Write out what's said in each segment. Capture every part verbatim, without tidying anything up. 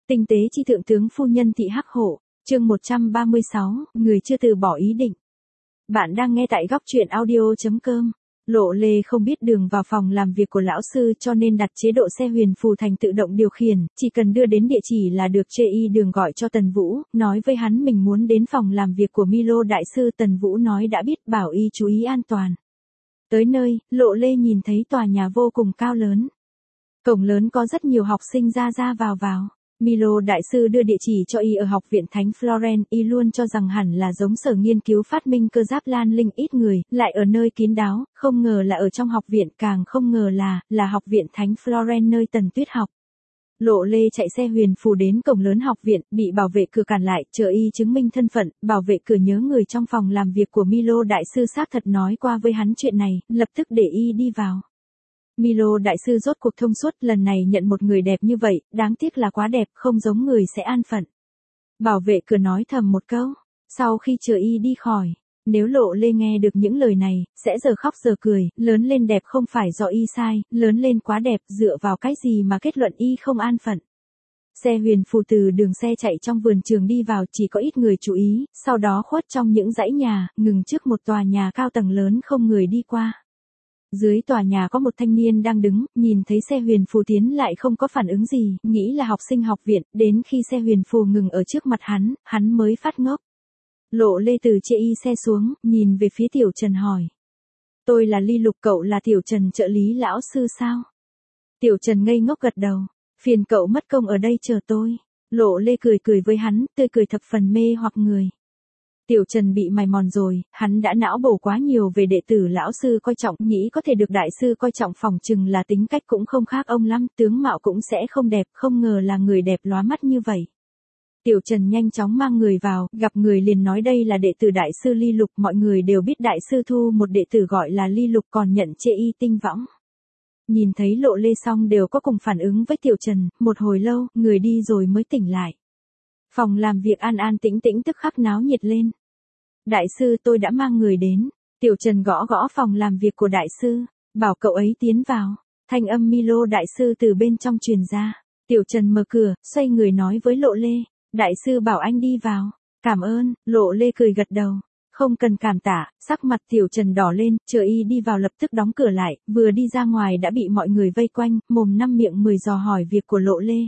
Tinh tế chi thượng tướng phu nhân thị hắc hổ, chương một trăm ba mươi sáu, người chưa từ bỏ ý định. Bạn đang nghe tại góc truyện audio.com. Lộ Lê không biết đường vào phòng làm việc của lão sư cho nên đặt chế độ xe huyền phù thành tự động điều khiển, chỉ cần đưa đến địa chỉ là được. Chê y đường gọi cho Tần Vũ, nói với hắn mình muốn đến phòng làm việc của Milo đại sư. Tần Vũ nói đã biết, bảo y chú ý an toàn. Tới nơi, Lộ Lê nhìn thấy tòa nhà vô cùng cao lớn. Cổng lớn có rất nhiều học sinh ra ra vào vào. Milo đại sư đưa địa chỉ cho y ở học viện Thánh Florence, y luôn cho rằng hẳn là giống sở nghiên cứu phát minh cơ giáp Lan Linh ít người, lại ở nơi kín đáo, không ngờ là ở trong học viện, càng không ngờ là, là học viện Thánh Florence nơi Tần Tuyết học. Lộ Lê chạy xe huyền phù đến cổng lớn học viện, bị bảo vệ cửa cản lại, chờ y chứng minh thân phận. Bảo vệ cửa nhớ người trong phòng làm việc của Milo đại sư xác thật nói qua với hắn chuyện này, lập tức để y đi vào. Milo đại sư rốt cuộc thông suốt, lần này nhận một người đẹp như vậy, đáng tiếc là quá đẹp, không giống người sẽ an phận. Bảo vệ cửa nói thầm một câu, sau khi chờ y đi khỏi, nếu Lộ Lê nghe được những lời này, sẽ giờ khóc giờ cười. Lớn lên đẹp không phải do y sai, lớn lên quá đẹp, dựa vào cái gì mà kết luận y không an phận. Xe huyền phù từ đường xe chạy trong vườn trường đi vào, chỉ có ít người chú ý, sau đó khuất trong những dãy nhà, ngừng trước một tòa nhà cao tầng lớn không người đi qua. Dưới tòa nhà có một thanh niên đang đứng, nhìn thấy xe huyền phù tiến lại không có phản ứng gì, nghĩ là học sinh học viện. Đến khi xe huyền phù ngừng ở trước mặt hắn, hắn mới phát ngốc. Lộ Lê từ chê y xe xuống, nhìn về phía Tiểu Trần hỏi. Tôi là Ly Lục, cậu là Tiểu Trần trợ lý lão sư sao? Tiểu Trần ngây ngốc gật đầu, phiền cậu mất công ở đây chờ tôi. Lộ Lê cười cười với hắn, tươi cười thập phần mê hoặc người. Tiểu Trần bị mài mòn rồi, hắn đã não bổ quá nhiều về đệ tử lão sư coi trọng, nghĩ có thể được đại sư coi trọng, phỏng chừng là tính cách cũng không khác ông lắm, tướng mạo cũng sẽ không đẹp, không ngờ là người đẹp lóa mắt như vậy. Tiểu Trần nhanh chóng mang người vào, gặp người liền nói đây là đệ tử đại sư Ly Lục, mọi người đều biết đại sư thu một đệ tử gọi là Ly Lục còn nhận chê y tinh võng. Nhìn thấy Lộ Lê xong đều có cùng phản ứng với Tiểu Trần, một hồi lâu, người đi rồi mới tỉnh lại. Phòng làm việc an an tĩnh tĩnh tức khắc náo nhiệt lên. Đại sư, tôi đã mang người đến. Tiểu Trần gõ gõ phòng làm việc của đại sư, bảo cậu ấy tiến vào. Thanh âm Milo đại sư từ bên trong truyền ra. Tiểu Trần mở cửa, xoay người nói với Lộ Lê. Đại sư bảo anh đi vào. Cảm ơn. Lộ Lê cười gật đầu. Không cần cảm tạ. Sắc mặt Tiểu Trần đỏ lên, chờ y đi vào lập tức đóng cửa lại, vừa đi ra ngoài đã bị mọi người vây quanh, mồm năm miệng mười dò hỏi việc của Lộ Lê.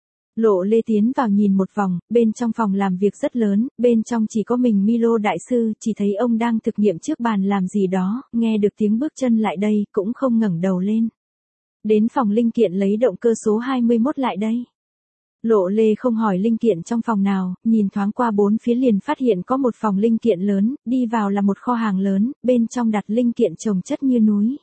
Lộ Lê tiến vào nhìn một vòng, bên trong phòng làm việc rất lớn, bên trong chỉ có mình Milo đại sư, chỉ thấy ông đang thực nghiệm trước bàn làm gì đó, nghe được tiếng bước chân lại đây, cũng không ngẩng đầu lên. Đến phòng linh kiện lấy động cơ số hai mươi mốt lại đây. Lộ Lê không hỏi linh kiện trong phòng nào, nhìn thoáng qua bốn phía liền phát hiện có một phòng linh kiện lớn, đi vào là một kho hàng lớn, bên trong đặt linh kiện chồng chất như núi.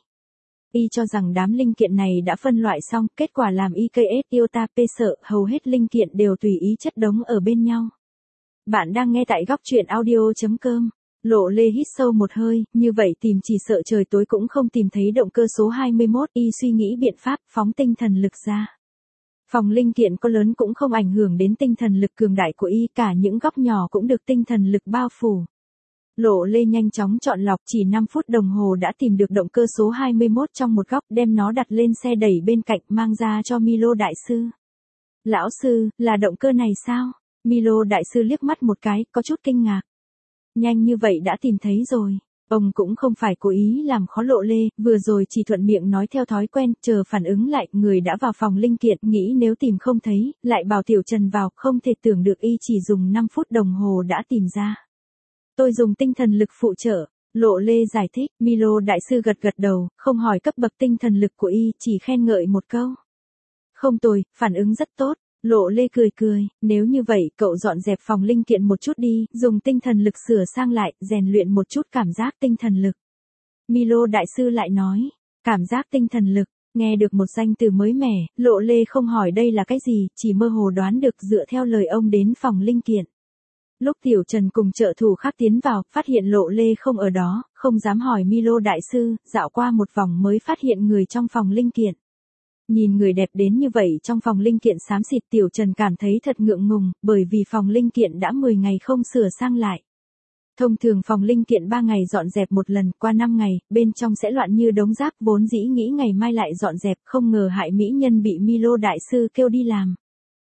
Y cho rằng đám linh kiện này đã phân loại xong, kết quả làm i ca ét Iota P sợ, hầu hết linh kiện đều tùy ý chất đống ở bên nhau. Bạn đang nghe tại góc truyện audio.com. Lộ Lê hít sâu một hơi, như vậy tìm chỉ sợ trời tối cũng không tìm thấy động cơ số hai mươi mốt, y suy nghĩ biện pháp, phóng tinh thần lực ra. Phòng linh kiện có lớn cũng không ảnh hưởng đến tinh thần lực cường đại của y, cả những góc nhỏ cũng được tinh thần lực bao phủ. Lộ Lê nhanh chóng chọn lọc, chỉ năm phút đồng hồ đã tìm được động cơ số hai mươi mốt trong một góc, đem nó đặt lên xe đẩy bên cạnh, mang ra cho Milo đại sư. Lão sư, là động cơ này sao? Milo đại sư liếc mắt một cái, có chút kinh ngạc. Nhanh như vậy đã tìm thấy rồi. Ông cũng không phải cố ý làm khó Lộ Lê, vừa rồi chỉ thuận miệng nói theo thói quen, chờ phản ứng lại, người đã vào phòng linh kiện, nghĩ nếu tìm không thấy, lại bảo Tiểu Trần vào, không thể tưởng được y chỉ dùng năm phút đồng hồ đã tìm ra. Tôi dùng tinh thần lực phụ trợ. Lộ Lê giải thích, Milo đại sư gật gật đầu, không hỏi cấp bậc tinh thần lực của y, chỉ khen ngợi một câu. Không tồi, phản ứng rất tốt. Lộ Lê cười cười, nếu như vậy, cậu dọn dẹp phòng linh kiện một chút đi, dùng tinh thần lực sửa sang lại, rèn luyện một chút cảm giác tinh thần lực. Milo đại sư lại nói, cảm giác tinh thần lực, nghe được một danh từ mới mẻ, Lộ Lê không hỏi đây là cái gì, chỉ mơ hồ đoán được dựa theo lời ông đến phòng linh kiện. Lúc Tiểu Trần cùng trợ thủ khác tiến vào, phát hiện Lộ Lê không ở đó, không dám hỏi Milo đại sư, dạo qua một vòng mới phát hiện người trong phòng linh kiện. Nhìn người đẹp đến như vậy trong phòng linh kiện xám xịt, Tiểu Trần cảm thấy thật ngượng ngùng, bởi vì phòng linh kiện đã mười ngày không sửa sang lại. Thông thường phòng linh kiện ba ngày dọn dẹp một lần, qua năm ngày, bên trong sẽ loạn như đống rác, vốn dĩ nghĩ ngày mai lại dọn dẹp, không ngờ hại mỹ nhân bị Milo đại sư kêu đi làm.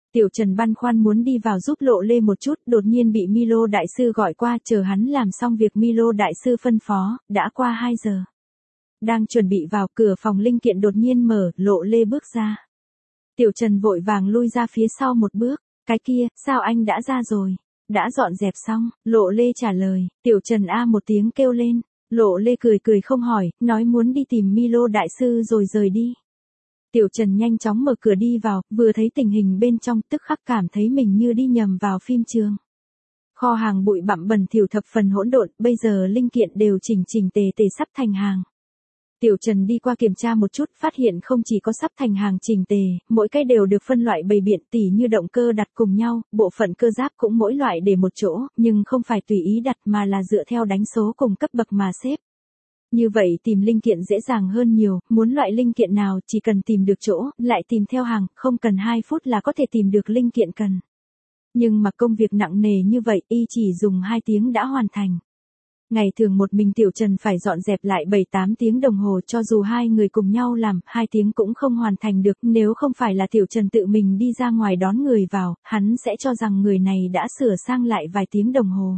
Tiểu Trần băn khoăn muốn đi vào giúp Lộ Lê một chút, đột nhiên bị Milo đại sư gọi qua, chờ hắn làm xong việc Milo đại sư phân phó, đã qua hai giờ. Đang chuẩn bị vào, cửa phòng linh kiện đột nhiên mở, Lộ Lê bước ra. Tiểu Trần vội vàng lui ra phía sau một bước, cái kia, sao anh đã ra rồi? Đã dọn dẹp xong, Lộ Lê trả lời, Tiểu Trần a một tiếng kêu lên, Lộ Lê cười cười không hỏi, nói muốn đi tìm Milo đại sư rồi rời đi. Tiểu Trần nhanh chóng mở cửa đi vào, vừa thấy tình hình bên trong tức khắc cảm thấy mình như đi nhầm vào phim trường. Kho hàng bụi bặm bẩn thỉu thập phần hỗn độn, bây giờ linh kiện đều chỉnh chỉnh tề tề sắp thành hàng. Tiểu Trần đi qua kiểm tra một chút, phát hiện không chỉ có sắp thành hàng chỉnh tề, mỗi cái đều được phân loại bày biện tỉ như động cơ đặt cùng nhau, bộ phận cơ giáp cũng mỗi loại để một chỗ, nhưng không phải tùy ý đặt mà là dựa theo đánh số cùng cấp bậc mà xếp. Như vậy tìm linh kiện dễ dàng hơn nhiều, muốn loại linh kiện nào chỉ cần tìm được chỗ, lại tìm theo hàng, không cần hai phút là có thể tìm được linh kiện cần. Nhưng mà công việc nặng nề như vậy, y chỉ dùng hai tiếng đã hoàn thành. Ngày thường một mình Tiểu Trần phải dọn dẹp lại bảy tám tiếng đồng hồ, cho dù hai người cùng nhau làm, hai tiếng cũng không hoàn thành được, nếu không phải là Tiểu Trần tự mình đi ra ngoài đón người vào, hắn sẽ cho rằng người này đã sửa sang lại vài tiếng đồng hồ.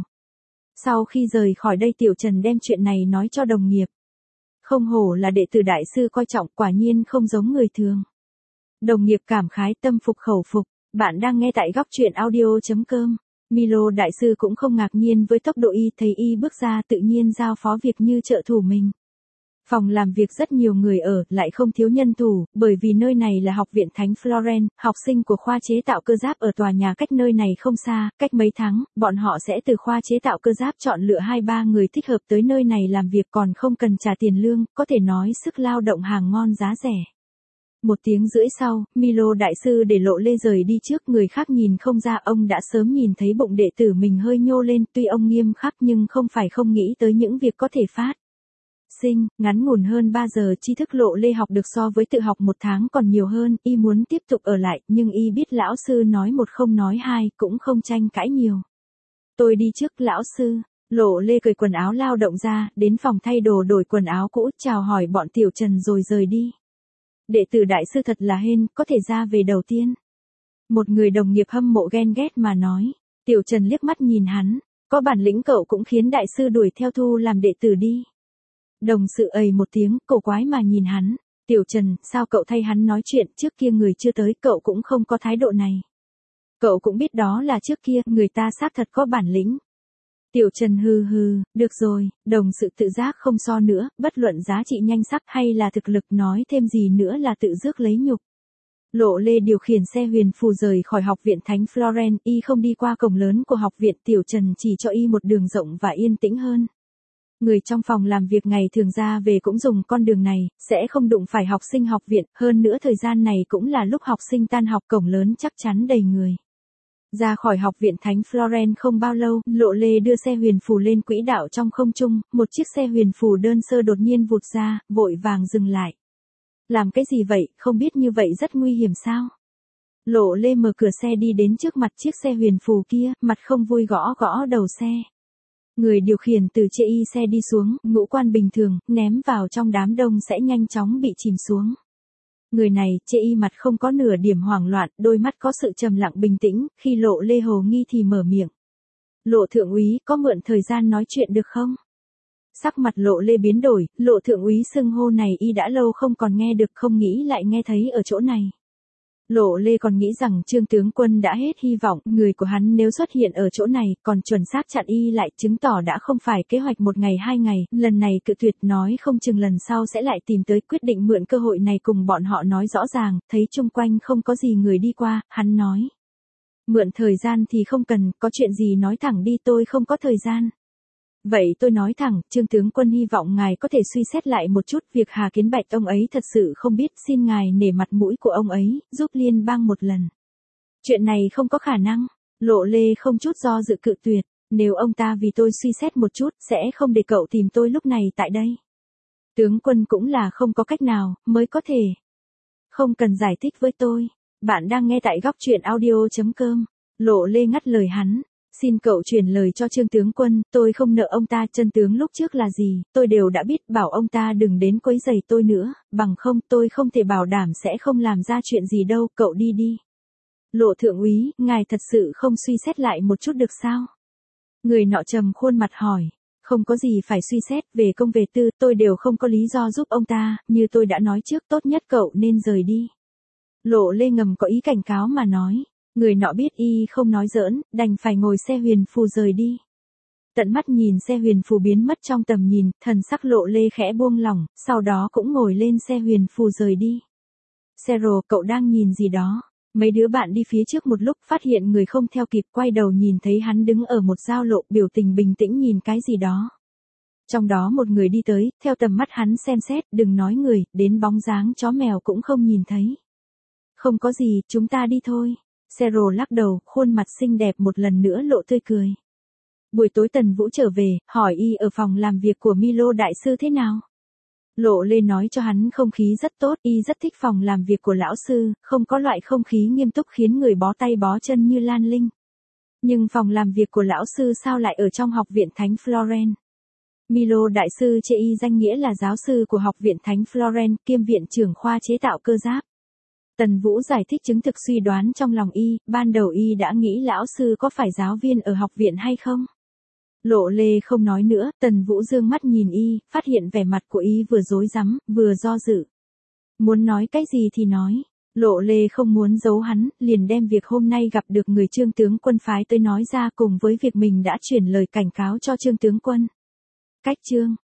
Sau khi rời khỏi đây Tiểu Trần đem chuyện này nói cho đồng nghiệp. Không hổ là đệ tử đại sư coi trọng, quả nhiên không giống người thường. Đồng nghiệp cảm khái tâm phục khẩu phục, bạn đang nghe tại góc truyện audio chấm com. Milo đại sư cũng không ngạc nhiên với tốc độ y, thấy y bước ra tự nhiên giao phó việc như trợ thủ mình. Phòng làm việc rất nhiều người ở, lại không thiếu nhân thủ, bởi vì nơi này là học viện Thánh Florence, học sinh của khoa chế tạo cơ giáp ở tòa nhà cách nơi này không xa, cách mấy tháng, bọn họ sẽ từ khoa chế tạo cơ giáp chọn lựa hai ba người thích hợp tới nơi này làm việc còn không cần trả tiền lương, có thể nói sức lao động hàng ngon giá rẻ. Một tiếng rưỡi sau, Milo đại sư để Lộ Lê rời đi trước, người khác nhìn không ra ông đã sớm nhìn thấy bụng đệ tử mình hơi nhô lên, tuy ông nghiêm khắc nhưng không phải không nghĩ tới những việc có thể phát sinh, ngắn ngủn hơn ba giờ tri thức Lộ Lê học được so với tự học một tháng còn nhiều hơn, y muốn tiếp tục ở lại, nhưng y biết lão sư nói một không nói hai, cũng không tranh cãi nhiều. Tôi đi trước lão sư, Lộ Lê cởi quần áo lao động ra, đến phòng thay đồ đổi quần áo cũ, chào hỏi bọn Tiểu Trần rồi rời đi. Đệ tử đại sư thật là hên, có thể ra về đầu tiên. Một người đồng nghiệp hâm mộ ghen ghét mà nói, Tiểu Trần liếc mắt nhìn hắn, có bản lĩnh cậu cũng khiến đại sư đuổi theo thu làm đệ tử đi. Đồng sự ầy một tiếng, cổ quái mà nhìn hắn, Tiểu Trần, sao cậu thay hắn nói chuyện, trước kia người chưa tới, cậu cũng không có thái độ này. Cậu cũng biết đó là trước kia, người ta xác thật có bản lĩnh. Tiểu Trần hừ hừ, được rồi, đồng sự tự giác không so nữa, bất luận giá trị nhanh sắc hay là thực lực, nói thêm gì nữa là tự rước lấy nhục. Lộ Lê điều khiển xe huyền phù rời khỏi học viện Thánh Florence, y không đi qua cổng lớn của học viện, Tiểu Trần chỉ cho y một đường rộng và yên tĩnh hơn. Người trong phòng làm việc ngày thường ra về cũng dùng con đường này, sẽ không đụng phải học sinh học viện, hơn nữa thời gian này cũng là lúc học sinh tan học, cổng lớn chắc chắn đầy người. Ra khỏi học viện Thánh Florence không bao lâu, Lộ Lê đưa xe huyền phù lên quỹ đạo trong không trung, một chiếc xe huyền phù đơn sơ đột nhiên vụt ra, vội vàng dừng lại. Làm cái gì vậy, không biết như vậy rất nguy hiểm sao? Lộ Lê mở cửa xe đi đến trước mặt chiếc xe huyền phù kia, mặt không vui gõ gõ đầu xe. Người điều khiển từ chê y xe đi xuống, ngũ quan bình thường, ném vào trong đám đông sẽ nhanh chóng bị chìm xuống. Người này, chê y mặt không có nửa điểm hoảng loạn, đôi mắt có sự trầm lặng bình tĩnh, khi Lộ Lê hồ nghi thì mở miệng. Lộ thượng úy, có mượn thời gian nói chuyện được không? Sắc mặt Lộ Lê biến đổi, Lộ thượng úy xưng hô này y đã lâu không còn nghe được, không nghĩ lại nghe thấy ở chỗ này. Lộ Lê còn nghĩ rằng Trương tướng quân đã hết hy vọng, người của hắn nếu xuất hiện ở chỗ này, còn chuẩn xác chặn y lại, chứng tỏ đã không phải kế hoạch một ngày hai ngày, lần này cự tuyệt, nói không chừng lần sau sẽ lại tìm tới, quyết định mượn cơ hội này cùng bọn họ nói rõ ràng, thấy chung quanh không có gì người đi qua, hắn nói. Mượn thời gian thì không cần, có chuyện gì nói thẳng đi, tôi không có thời gian. Vậy tôi nói thẳng, Trương tướng quân hy vọng ngài có thể suy xét lại một chút, việc Hà Kiến Bạch ông ấy thật sự không biết, xin ngài nể mặt mũi của ông ấy, giúp liên bang một lần. Chuyện này không có khả năng, Lộ Lê không chút do dự cự tuyệt, nếu ông ta vì tôi suy xét một chút, sẽ không để cậu tìm tôi lúc này tại đây. Tướng quân cũng là không có cách nào, mới có thể. Không cần giải thích với tôi, bạn đang nghe tại góc truyện audio chấm com, Lộ Lê ngắt lời hắn. Xin cậu truyền lời cho Trương tướng quân, tôi không nợ ông ta, chân tướng lúc trước là gì, tôi đều đã biết, bảo ông ta đừng đến quấy rầy tôi nữa, bằng không tôi không thể bảo đảm sẽ không làm ra chuyện gì đâu, cậu đi đi. Lộ thượng úy, ngài thật sự không suy xét lại một chút được sao? Người nọ trầm khuôn mặt hỏi. Không có gì phải suy xét, về công về tư, tôi đều không có lý do giúp ông ta, như tôi đã nói trước, tốt nhất cậu nên rời đi. Lộ Lê ngầm có ý cảnh cáo mà nói. Người nọ biết y không nói giỡn, đành phải ngồi xe huyền phù rời đi. Tận mắt nhìn xe huyền phù biến mất trong tầm nhìn, thần sắc Lộ Lê khẽ buông lỏng, sau đó cũng ngồi lên xe huyền phù rời đi. Zero, cậu đang nhìn gì đó? Mấy đứa bạn đi phía trước một lúc phát hiện người không theo kịp, quay đầu nhìn thấy hắn đứng ở một giao lộ, biểu tình bình tĩnh nhìn cái gì đó. Trong đó một người đi tới, theo tầm mắt hắn xem xét, đừng nói người, đến bóng dáng chó mèo cũng không nhìn thấy. Không có gì, chúng ta đi thôi. Zero lắc đầu, khuôn mặt xinh đẹp một lần nữa lộ tươi cười. Buổi tối Tần Vũ trở về, hỏi y ở phòng làm việc của Milo đại sư thế nào. Lộ Lê nói cho hắn không khí rất tốt, y rất thích phòng làm việc của lão sư, không có loại không khí nghiêm túc khiến người bó tay bó chân như Lan Linh. Nhưng phòng làm việc của lão sư sao lại ở trong học viện Thánh Florence? Milo đại sư chê y danh nghĩa là giáo sư của học viện Thánh Florence, kiêm viện trưởng khoa chế tạo cơ giáp. Tần Vũ giải thích chứng thực suy đoán trong lòng y, ban đầu y đã nghĩ lão sư có phải giáo viên ở học viện hay không? Lộ Lê không nói nữa, Tần Vũ dương mắt nhìn y, phát hiện vẻ mặt của y vừa rối rắm, vừa do dự. Muốn nói cái gì thì nói. Lộ Lê không muốn giấu hắn, liền đem việc hôm nay gặp được người Trương tướng quân phái tới nói ra, cùng với việc mình đã chuyển lời cảnh cáo cho Trương tướng quân. Cách chương